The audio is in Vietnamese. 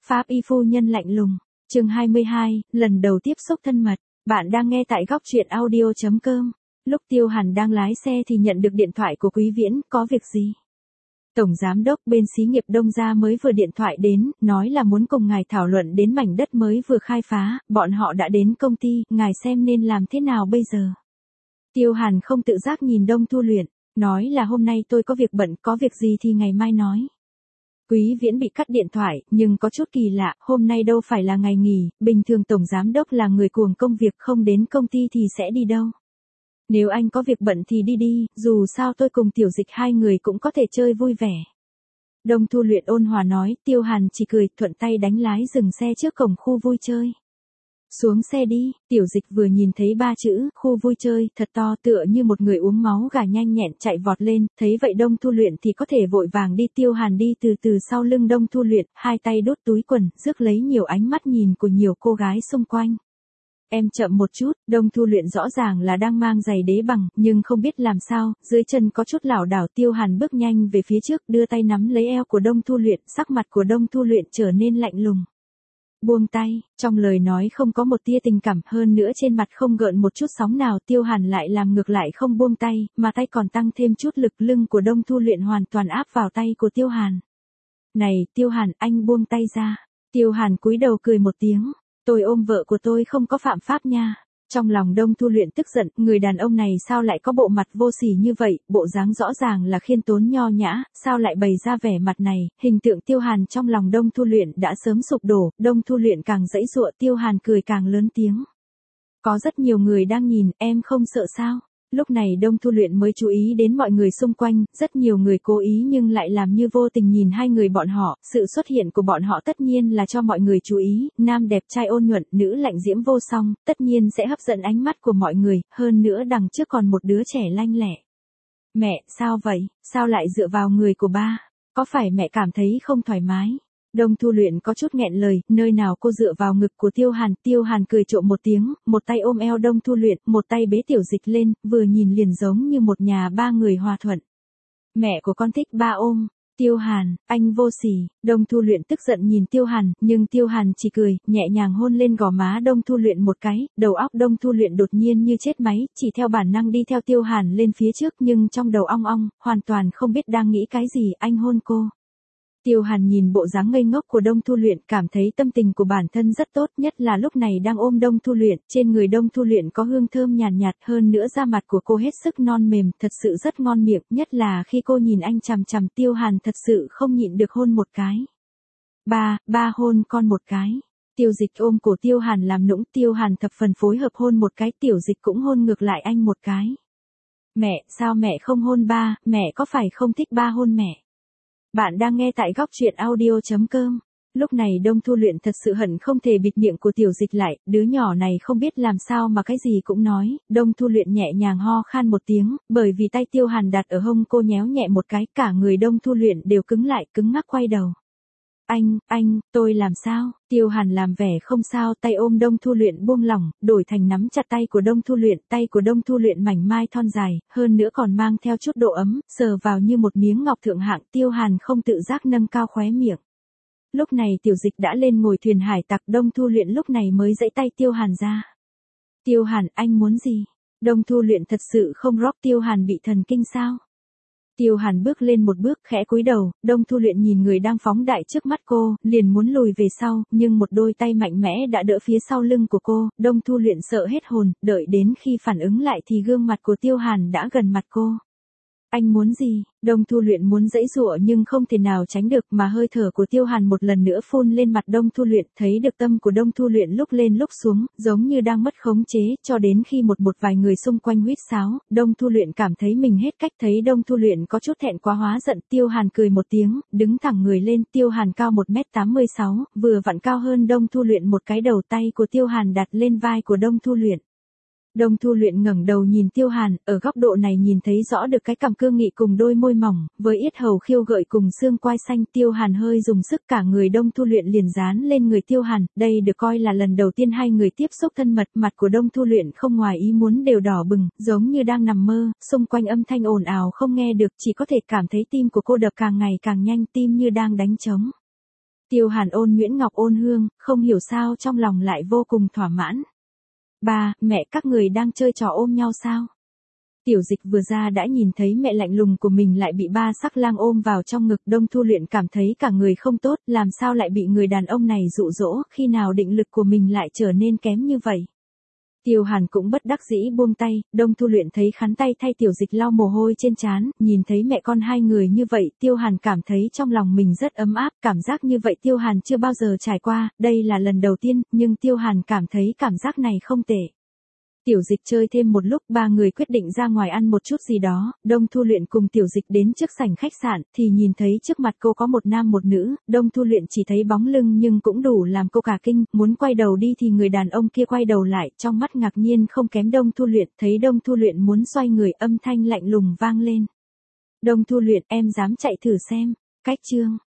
Pháp y phu nhân lạnh lùng. Chương 22, lần đầu tiếp xúc thân mật. Bạn đang nghe tại góc truyện audio.com. Lúc Tiêu Hàn đang lái xe thì nhận được điện thoại của Quý Viễn, có việc gì? Tổng giám đốc bên xí nghiệp Đông Gia mới vừa điện thoại đến, nói là muốn cùng ngài thảo luận đến mảnh đất mới vừa khai phá, bọn họ đã đến công ty, ngài xem nên làm thế nào bây giờ? Tiêu Hàn không tự giác nhìn Đông Thu Luyện, nói là hôm nay tôi có việc bận, có việc gì thì ngày mai nói. Quý Viễn bị cắt điện thoại, nhưng có chút kỳ lạ, hôm nay đâu phải là ngày nghỉ, bình thường tổng giám đốc là người cuồng công việc, không đến công ty thì sẽ đi đâu. Nếu anh có việc bận thì đi đi, dù sao tôi cùng Tiểu Dịch hai người cũng có thể chơi vui vẻ. Đông Thu Luyện ôn hòa nói, Tiêu Hàn chỉ cười, thuận tay đánh lái dừng xe trước cổng khu vui chơi. Xuống xe đi, Tiểu Dịch vừa nhìn thấy ba chữ, khu vui chơi, thật to, tựa như một người uống máu gà nhanh nhẹn chạy vọt lên, thấy vậy Đông Thu Luyện thì có thể vội vàng đi. Tiêu Hàn đi từ từ sau lưng Đông Thu Luyện, hai tay đút túi quần, rước lấy nhiều ánh mắt nhìn của nhiều cô gái xung quanh. Em chậm một chút, Đông Thu Luyện rõ ràng là đang mang giày đế bằng, nhưng không biết làm sao, dưới chân có chút lảo đảo. Tiêu Hàn bước nhanh về phía trước, đưa tay nắm lấy eo của Đông Thu Luyện, sắc mặt của Đông Thu Luyện trở nên lạnh lùng. Buông tay, trong lời nói không có một tia tình cảm, hơn nữa trên mặt không gợn một chút sóng nào. Tiêu Hàn lại làm ngược lại không buông tay, mà tay còn tăng thêm chút lực. Lưng của Đông Thu Luyện hoàn toàn áp vào tay của Tiêu Hàn. Này, Tiêu Hàn, anh buông tay ra. Tiêu Hàn cúi đầu cười một tiếng. Tôi ôm vợ của tôi không có phạm pháp nha. Trong lòng Đông Thu Luyện tức giận, người đàn ông này sao lại có bộ mặt vô sỉ như vậy, bộ dáng rõ ràng là khiêm tốn nho nhã, sao lại bày ra vẻ mặt này. Hình tượng Tiêu Hàn trong lòng Đông Thu Luyện đã sớm sụp đổ, Đông Thu Luyện càng giãy giụa, Tiêu Hàn cười càng lớn tiếng. Có rất nhiều người đang nhìn, em không sợ sao? Lúc này Đông Thu Luyện mới chú ý đến mọi người xung quanh, rất nhiều người cố ý nhưng lại làm như vô tình nhìn hai người bọn họ, sự xuất hiện của bọn họ tất nhiên là cho mọi người chú ý, nam đẹp trai ôn nhuận, nữ lạnh diễm vô song, tất nhiên sẽ hấp dẫn ánh mắt của mọi người, hơn nữa đằng trước còn một đứa trẻ lanh lẹ. Mẹ, sao vậy, sao lại dựa vào người của ba, có phải mẹ cảm thấy không thoải mái? Đông Thu Luyện có chút nghẹn lời, nơi nào cô dựa vào ngực của Tiêu Hàn. Tiêu Hàn cười trộm một tiếng, một tay ôm eo Đông Thu Luyện, một tay bế Tiểu Dịch lên, vừa nhìn liền giống như một nhà ba người hòa thuận. Mẹ của con thích ba ôm. Tiêu Hàn, anh vô sỉ. Đông Thu Luyện tức giận nhìn Tiêu Hàn, nhưng Tiêu Hàn chỉ cười, nhẹ nhàng hôn lên gò má Đông Thu Luyện một cái, đầu óc Đông Thu Luyện đột nhiên như chết máy, chỉ theo bản năng đi theo Tiêu Hàn lên phía trước, nhưng trong đầu ong ong, hoàn toàn không biết đang nghĩ cái gì. Anh hôn cô. Tiêu Hàn nhìn bộ dáng ngây ngốc của Đông Thu Luyện, cảm thấy tâm tình của bản thân rất tốt, nhất là lúc này đang ôm Đông Thu Luyện, trên người Đông Thu Luyện có hương thơm nhàn nhạt, hơn nữa da mặt của cô hết sức non mềm, thật sự rất ngon miệng, nhất là khi cô nhìn anh chằm chằm. Tiêu Hàn thật sự không nhịn được hôn một cái. Ba hôn con một cái. Tiểu Dịch ôm cổ Tiêu Hàn làm nũng, Tiêu Hàn thập phần phối hợp hôn một cái, Tiểu Dịch cũng hôn ngược lại anh một cái. Mẹ, sao mẹ không hôn ba, mẹ có phải không thích ba hôn mẹ? Bạn đang nghe tại góc truyện audio.com. Lúc này Đông Thu Luyện thật sự hận không thể bịt miệng của Tiểu Dịch lại, đứa nhỏ này không biết làm sao mà cái gì cũng nói. Đông Thu Luyện nhẹ nhàng ho khan một tiếng, bởi vì tay Tiêu Hàn đặt ở hông cô nhéo nhẹ một cái, cả người Đông Thu Luyện đều cứng lại, cứng ngắc quay đầu. Anh, tôi làm sao? Tiêu Hàn làm vẻ không sao, tay ôm Đông Thu Luyện buông lỏng, đổi thành nắm chặt tay của Đông Thu Luyện, tay của Đông Thu Luyện mảnh mai thon dài, hơn nữa còn mang theo chút độ ấm, sờ vào như một miếng ngọc thượng hạng. Tiêu Hàn không tự giác nâng cao khóe miệng. Lúc này Tiểu Dịch đã lên ngồi thuyền hải tặc, Đông Thu Luyện lúc này mới giãy tay Tiêu Hàn ra. Tiêu Hàn, anh muốn gì? Đông Thu Luyện thật sự không rock. Tiêu Hàn bị thần kinh sao? Tiêu Hàn bước lên một bước, khẽ cúi đầu, Đông Thu Luyện nhìn người đang phóng đại trước mắt cô, liền muốn lùi về sau, nhưng một đôi tay mạnh mẽ đã đỡ phía sau lưng của cô. Đông Thu Luyện sợ hết hồn, đợi đến khi phản ứng lại thì gương mặt của Tiêu Hàn đã gần mặt cô. Anh muốn gì? Đông Thu Luyện muốn giãy giụa nhưng không thể nào tránh được, mà hơi thở của Tiêu Hàn một lần nữa phun lên mặt Đông Thu Luyện, thấy được tâm của Đông Thu Luyện lúc lên lúc xuống, giống như đang mất khống chế, cho đến khi một vài người xung quanh huýt sáo, Đông Thu Luyện cảm thấy mình hết cách, thấy Đông Thu Luyện có chút thẹn quá hóa giận. Tiêu Hàn cười một tiếng, đứng thẳng người lên. Tiêu Hàn cao 1m86, vừa vặn cao hơn Đông Thu Luyện một cái, đầu tay của Tiêu Hàn đặt lên vai của Đông Thu Luyện. Đông Thu Luyện ngẩng đầu nhìn Tiêu Hàn, ở góc độ này nhìn thấy rõ được cái cằm cương nghị cùng đôi môi mỏng, với yết hầu khiêu gợi cùng xương quai xanh. Tiêu Hàn hơi dùng sức, cả người Đông Thu Luyện liền dán lên người Tiêu Hàn, đây được coi là lần đầu tiên hai người tiếp xúc thân mật. Mặt của Đông Thu Luyện không ngoài ý muốn đều đỏ bừng, giống như đang nằm mơ, xung quanh âm thanh ồn ào không nghe được, chỉ có thể cảm thấy tim của cô đập càng ngày càng nhanh, tim như đang đánh trống. Tiêu Hàn ôn Nguyễn Ngọc ôn hương, không hiểu sao trong lòng lại vô cùng thỏa mãn. Ba, mẹ các người đang chơi trò ôm nhau sao? Tiểu Dịch vừa ra đã nhìn thấy mẹ lạnh lùng của mình lại bị ba sắc lang ôm vào trong ngực. Đông Thu Luyện cảm thấy cả người không tốt, làm sao lại bị người đàn ông này dụ dỗ, khi nào định lực của mình lại trở nên kém như vậy. Tiêu Hàn cũng bất đắc dĩ buông tay. Đông Thu Luyện thấy khăn tay thay Tiểu Dịch lau mồ hôi trên trán, nhìn thấy mẹ con hai người như vậy, Tiêu Hàn cảm thấy trong lòng mình rất ấm áp, cảm giác như vậy Tiêu Hàn chưa bao giờ trải qua, đây là lần đầu tiên, nhưng Tiêu Hàn cảm thấy cảm giác này không tệ. Tiểu Dịch chơi thêm một lúc, ba người quyết định ra ngoài ăn một chút gì đó. Đông Thu Luyện cùng Tiểu Dịch đến trước sảnh khách sạn, thì nhìn thấy trước mặt cô có một nam một nữ. Đông Thu Luyện chỉ thấy bóng lưng nhưng cũng đủ làm cô cả kinh, muốn quay đầu đi thì người đàn ông kia quay đầu lại, trong mắt ngạc nhiên không kém Đông Thu Luyện. Thấy Đông Thu Luyện muốn xoay người, âm thanh lạnh lùng vang lên. Đông Thu Luyện, em dám chạy thử xem. Cách chương